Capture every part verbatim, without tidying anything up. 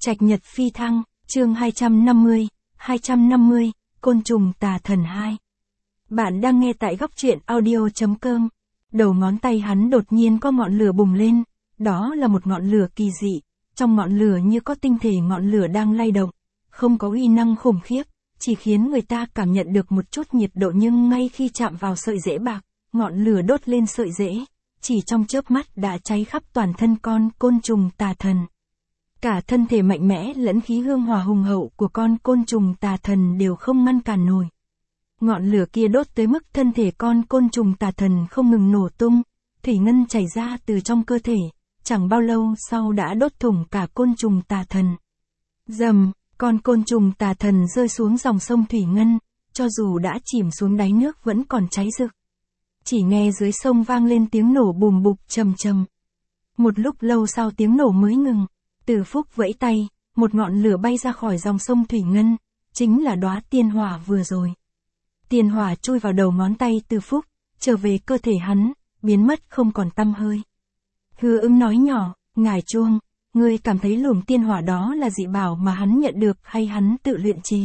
Trạch Nhật Phi Thăng, chương hai trăm năm mươi, hai trăm năm mươi, Côn trùng tà thần hai. Bạn đang nghe tại góc truyện audio chấm com. Đầu ngón tay hắn đột nhiên có ngọn lửa bùng lên, đó là một ngọn lửa kỳ dị, trong ngọn lửa như có tinh thể ngọn lửa đang lay động, không có uy năng khủng khiếp, chỉ khiến người ta cảm nhận được một chút nhiệt độ, nhưng ngay khi chạm vào sợi rễ bạc, ngọn lửa đốt lên sợi rễ, chỉ trong chớp mắt đã cháy khắp toàn thân con côn trùng tà thần. Cả thân thể mạnh mẽ lẫn khí hương hỏa hùng hậu của con côn trùng tà thần đều không ngăn cản nổi. Ngọn lửa kia đốt tới mức thân thể con côn trùng tà thần không ngừng nổ tung, thủy ngân chảy ra từ trong cơ thể, chẳng bao lâu sau đã đốt thủng cả côn trùng tà thần. Rầm, con côn trùng tà thần rơi xuống dòng sông thủy ngân, cho dù đã chìm xuống đáy nước vẫn còn cháy rực. Chỉ nghe dưới sông vang lên tiếng nổ bùm bụp trầm trầm. Một lúc lâu sau tiếng nổ mới ngừng, Từ Phúc vẫy tay, một ngọn lửa bay ra khỏi dòng sông thủy ngân, chính là đóa tiên hỏa vừa rồi. Tiên hỏa chui vào đầu ngón tay Từ Phúc, trở về cơ thể hắn, biến mất không còn tăm hơi. Hứa Ứng nói nhỏ, ngài Chuông, ngươi cảm thấy luồng tiên hỏa đó là dị bảo mà hắn nhận được hay hắn tự luyện chế?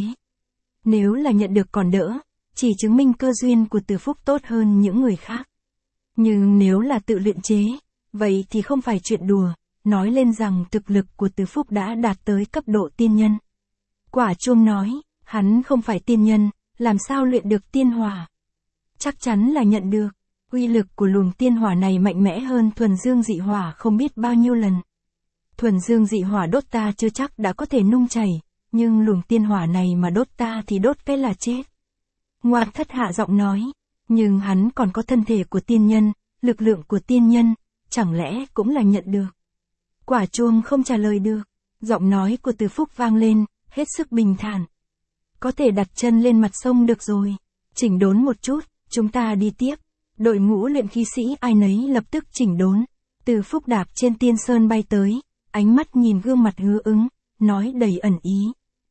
Nếu là nhận được còn đỡ, chỉ chứng minh cơ duyên của Từ Phúc tốt hơn những người khác. Nhưng nếu là tự luyện chế, vậy thì không phải chuyện đùa, nói lên rằng thực lực của Từ Phúc đã đạt tới cấp độ tiên nhân. Quả Chuông nói, hắn không phải tiên nhân, làm sao luyện được tiên hỏa? Chắc chắn là nhận được, uy lực của luồng tiên hỏa này mạnh mẽ hơn thuần dương dị hỏa không biết bao nhiêu lần. Thuần dương dị hỏa đốt ta chưa chắc đã có thể nung chảy, nhưng luồng tiên hỏa này mà đốt ta thì đốt cái là chết. Ngoạn Thất hạ giọng nói, nhưng hắn còn có thân thể của tiên nhân, lực lượng của tiên nhân, chẳng lẽ cũng là nhận được? Quả Chuông không trả lời được, giọng nói của Từ Phúc vang lên, hết sức bình thản. Có thể đặt chân lên mặt sông được rồi, chỉnh đốn một chút, chúng ta đi tiếp. Đội ngũ luyện khí sĩ ai nấy lập tức chỉnh đốn. Từ Phúc đạp trên tiên sơn bay tới, ánh mắt nhìn gương mặt Hứa Ứng, nói đầy ẩn ý.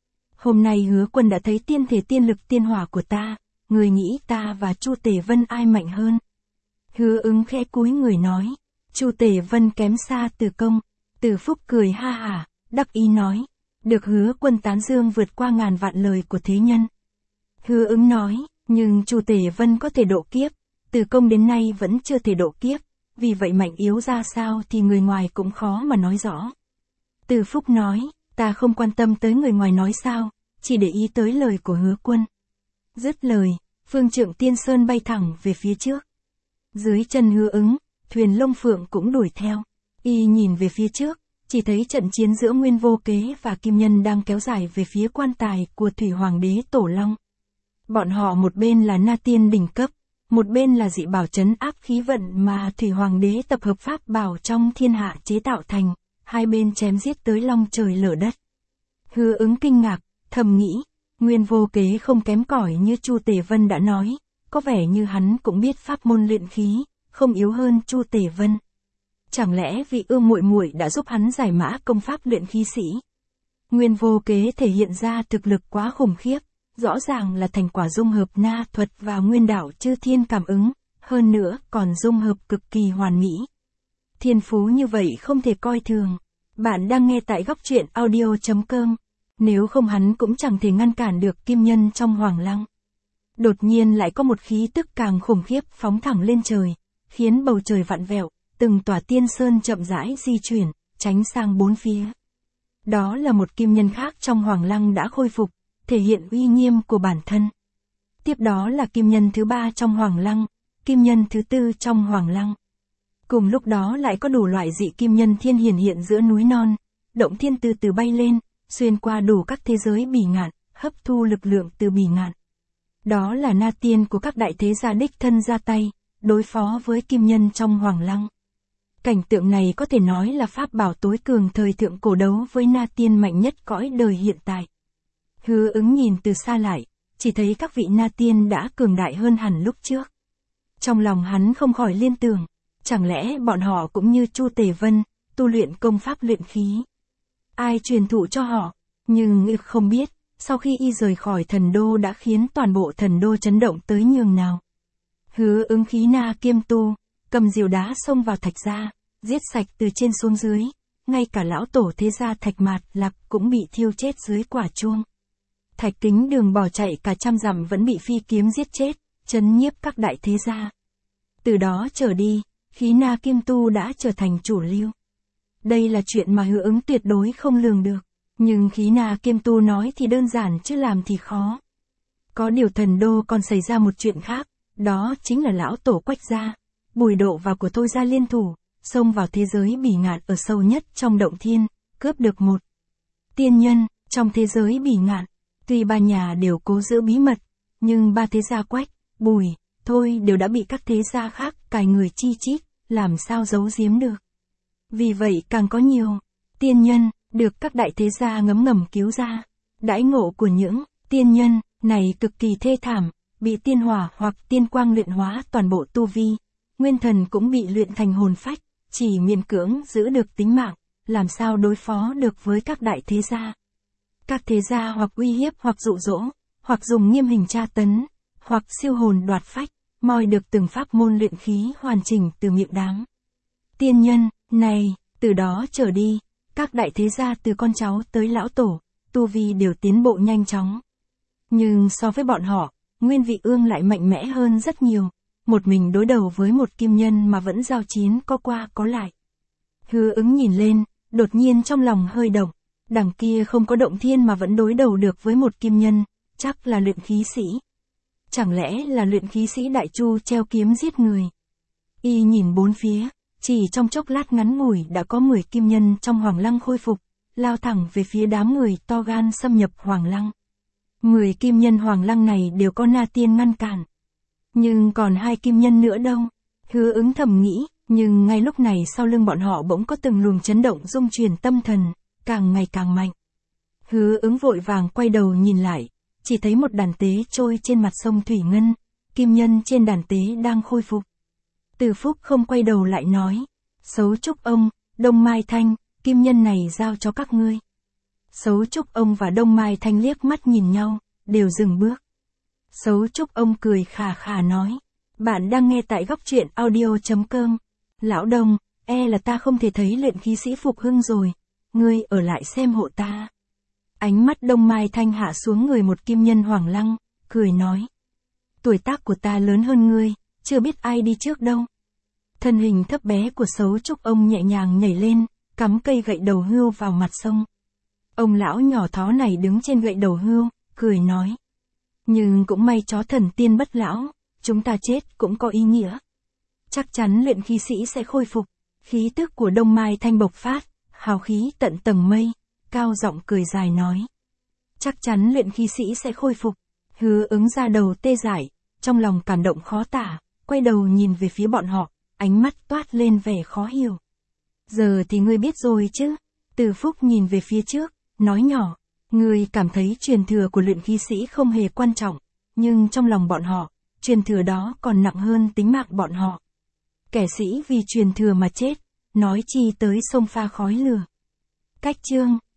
Hôm nay Hứa Quân đã thấy tiên thể tiên lực tiên hỏa của ta, người nghĩ ta và Chu Tề Vân ai mạnh hơn? Hứa Ứng khẽ cúi người nói, Chu Tề Vân kém xa Từ Công. Từ Phúc cười ha hả, đắc ý nói, được Hứa Quân tán dương vượt qua ngàn vạn lời của thế nhân. Hứa Ứng nói, nhưng Chu Tề Vân có thể độ kiếp, Từ Công đến nay vẫn chưa thể độ kiếp, vì vậy mạnh yếu ra sao thì người ngoài cũng khó mà nói rõ. Từ Phúc nói, ta không quan tâm tới người ngoài nói sao, chỉ để ý tới lời của Hứa Quân. Dứt lời, phương trượng tiên sơn bay thẳng về phía trước. Dưới chân Hứa Ứng, thuyền Long Phượng cũng đuổi theo. Y nhìn về phía trước, chỉ thấy trận chiến giữa Nguyên Vô Kế và Kim Nhân đang kéo dài về phía quan tài của Thủy Hoàng đế Tổ Long. Bọn họ một bên là Na Tiên đỉnh cấp, một bên là dị bảo trấn áp khí vận mà Thủy Hoàng đế tập hợp pháp bảo trong thiên hạ chế tạo thành, hai bên chém giết tới long trời lở đất. Hứa Ứng kinh ngạc, thầm nghĩ, Nguyên Vô Kế không kém cỏi như Chu Tề Vân đã nói, có vẻ như hắn cũng biết pháp môn luyện khí, không yếu hơn Chu Tề Vân. Chẳng lẽ vị Ương muội muội đã giúp hắn giải mã công pháp luyện khí sĩ? Nguyên Vô Kế thể hiện ra thực lực quá khủng khiếp, rõ ràng là thành quả dung hợp na thuật và nguyên đạo chư thiên cảm ứng, hơn nữa còn dung hợp cực kỳ hoàn mỹ. Thiên phú như vậy không thể coi thường. Bạn đang nghe tại góc truyện audio chấm com. Nếu không hắn cũng chẳng thể ngăn cản được Kim Nhân trong Hoàng Lăng. Đột nhiên lại có một khí tức càng khủng khiếp phóng thẳng lên trời, khiến bầu trời vặn vẹo, từng tòa tiên sơn chậm rãi di chuyển, tránh sang bốn phía. Đó là một Kim Nhân khác trong Hoàng Lăng đã khôi phục, thể hiện uy nghiêm của bản thân. Tiếp đó là Kim Nhân thứ ba trong Hoàng Lăng, Kim Nhân thứ tư trong Hoàng Lăng. Cùng lúc đó lại có đủ loại dị Kim Nhân thiên hiển hiện giữa núi non, động thiên từ từ bay lên, xuyên qua đủ các thế giới bỉ ngạn, hấp thu lực lượng từ bỉ ngạn. Đó là Na Tiên của các đại thế gia đích thân ra tay, đối phó với Kim Nhân trong Hoàng Lăng. Cảnh tượng này có thể nói là pháp bảo tối cường thời thượng cổ đấu với Na Tiên mạnh nhất cõi đời hiện tại. Hứa Ứng nhìn từ xa lại, chỉ thấy các vị Na Tiên đã cường đại hơn hẳn lúc trước. Trong lòng hắn không khỏi liên tưởng, chẳng lẽ bọn họ cũng như Chu Tề Vân, tu luyện công pháp luyện khí? Ai truyền thụ cho họ? Nhưng y không biết, sau khi y rời khỏi thần đô đã khiến toàn bộ thần đô chấn động tới nhường nào. Hứa Ứng khí na kiêm tu, cầm diều đá xông vào thạch gia, giết sạch từ trên xuống dưới, ngay cả lão tổ thế gia Thạch Mạt Lạc cũng bị thiêu chết dưới quả chuông. Thạch Kính Đường bỏ chạy cả trăm dặm vẫn bị phi kiếm giết chết, trấn nhiếp các đại thế gia. Từ đó trở đi, khí na kim tu đã trở thành chủ lưu. Đây là chuyện mà Hứa Ứng tuyệt đối không lường được, nhưng khí na kim tu nói thì đơn giản chứ làm thì khó. Có điều thần đô còn xảy ra một chuyện khác, đó chính là lão tổ Quách gia, Bùi Độ và của Thôi gia liên thủ, xông vào thế giới bỉ ngạn ở sâu nhất trong động thiên, cướp được một tiên nhân. Trong thế giới bỉ ngạn, tuy ba nhà đều cố giữ bí mật, nhưng ba thế gia Quách, Bùi, Thôi đều đã bị các thế gia khác cài người chi chít, làm sao giấu giếm được. Vì vậy càng có nhiều tiên nhân được các đại thế gia ngấm ngầm cứu ra. Đãi ngộ của những tiên nhân này cực kỳ thê thảm, bị tiên hỏa hoặc tiên quang luyện hóa toàn bộ tu vi, nguyên thần cũng bị luyện thành hồn phách, chỉ miễn cưỡng giữ được tính mạng, làm sao đối phó được với các đại thế gia. Các thế gia hoặc uy hiếp hoặc dụ dỗ, hoặc dùng nghiêm hình tra tấn, hoặc siêu hồn đoạt phách, moi được từng pháp môn luyện khí hoàn chỉnh từ miệng đám tiên nhân này. Từ đó trở đi, các đại thế gia từ con cháu tới lão tổ, tu vi đều tiến bộ nhanh chóng. Nhưng so với bọn họ, Nguyên Vị Ương lại mạnh mẽ hơn rất nhiều, một mình đối đầu với một kim nhân mà vẫn giao chiến có qua có lại. Hứa Ứng nhìn lên, đột nhiên trong lòng hơi động, đằng kia không có động thiên mà vẫn đối đầu được với một kim nhân, chắc là luyện khí sĩ. Chẳng lẽ là luyện khí sĩ Đại Chu treo kiếm giết người? Y nhìn bốn phía, chỉ trong chốc lát ngắn ngủi đã có mười kim nhân trong Hoàng Lăng khôi phục, lao thẳng về phía đám người to gan xâm nhập Hoàng Lăng. mười kim nhân Hoàng Lăng này đều có Na Tiên ngăn cản. Nhưng còn hai kim nhân nữa đâu? Hứa Ứng thầm nghĩ, nhưng ngay lúc này sau lưng bọn họ bỗng có từng luồng chấn động rung truyền tâm thần, càng ngày càng mạnh. Hứa Ứng vội vàng quay đầu nhìn lại, chỉ thấy một đàn tế trôi trên mặt sông Thủy Ngân, kim nhân trên đàn tế đang khôi phục. Từ Phúc không quay đầu lại nói, Sấu Trúc ông, Đông Mai Thanh, kim nhân này giao cho các ngươi. Sấu Trúc ông và Đông Mai Thanh liếc mắt nhìn nhau, đều dừng bước. Sấu Trúc ông cười khà khà nói, bạn đang nghe tại góc truyện audio chấm com. Lão Đông, e là ta không thể thấy luyện khí sĩ phục hưng rồi, ngươi ở lại xem hộ ta. Ánh mắt Đông Mai Thanh hạ xuống người một kim nhân Hoàng Lăng, cười nói, tuổi tác của ta lớn hơn ngươi, chưa biết ai đi trước đâu. Thân hình thấp bé của Sấu Trúc ông nhẹ nhàng nhảy lên, cắm cây gậy đầu hươu vào mặt sông. Ông lão nhỏ thó này đứng trên gậy đầu hươu, cười nói, nhưng cũng may chó thần tiên bất lão, chúng ta chết cũng có ý nghĩa. Chắc chắn luyện khí sĩ sẽ khôi phục. Khí tức của Đông Mai Thanh bộc phát, hào khí tận tầng mây, cao giọng cười dài nói, chắc chắn luyện khí sĩ sẽ khôi phục. Hứa Ứng ra đầu tê dại, trong lòng cảm động khó tả, quay đầu nhìn về phía bọn họ, ánh mắt toát lên vẻ khó hiểu. Giờ thì ngươi biết rồi chứ? Từ Phúc nhìn về phía trước, nói nhỏ, ngươi cảm thấy truyền thừa của luyện khí sĩ không hề quan trọng, nhưng trong lòng bọn họ, truyền thừa đó còn nặng hơn tính mạng bọn họ. Kẻ sĩ vì truyền thừa mà chết, nói chi tới sông pha khói lửa. Cách chương